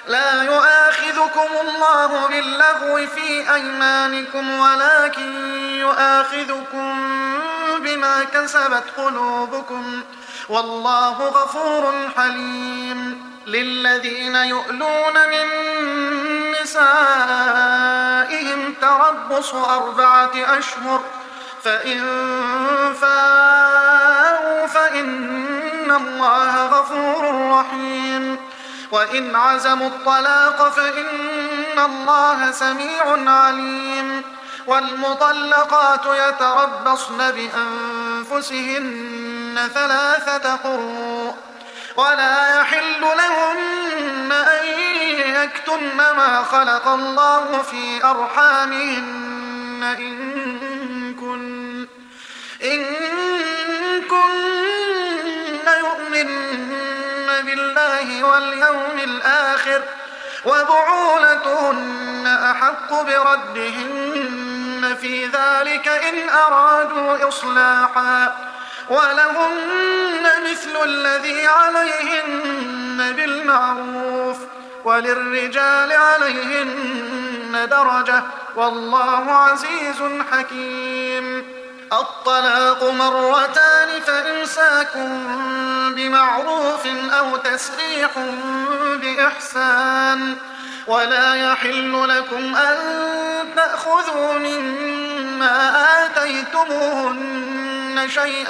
لا يؤاخذكم الله باللغو في أيمانكم ولكن يؤاخذكم بما كسبت قلوبكم والله غفور حليم. للذين يؤلون من نسائهم تربص 4 أشهر فإن فاءوا فإن الله غفور رحيم. وإن عزموا الطلاق فإن الله سميع عليم. والمطلقات يتربصن بأنفسهن 3 قروء ولا يحل لهن أن يكتمن ما خلق الله في أرحامهن إن كن يؤمن بالله واليوم الآخر وبعولتهن أحق بردهن في ذلك إن أرادوا إصلاحا ولهن مثل الذي عليهن بالمعروف وللرجال عليهن درجة والله عزيز حكيم. الطلاق 2 فإمساك بمعروف أو تسريح بإحسان ولا يحل لكم أن تأخذوا مما آتيتموهن شيئا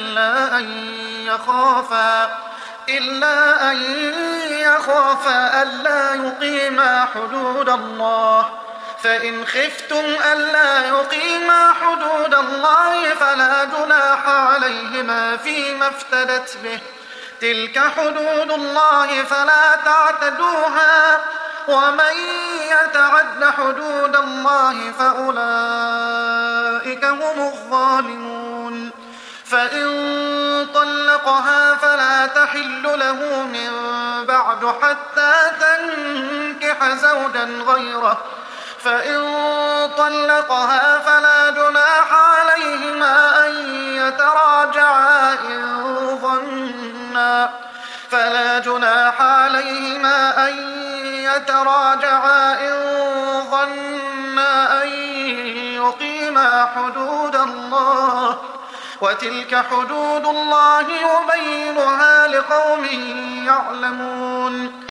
إلا أن يخافا ألا يقيما حدود الله فإن خفتم ألا يقيما حدود الله فلا جناح عليهما فيما افتدت به تلك حدود الله فلا تعتدوها ومن يتعد حدود الله فأولئك هم الظالمون. فإن طلقها فلا تحل له من بعد حتى تنكح زوجا غيره فإن طلقها فلا جناح عليهما أن يتراجعا إن ظنا أن يقيما حدود الله وتلك حدود الله يبينها لقوم يعلمون.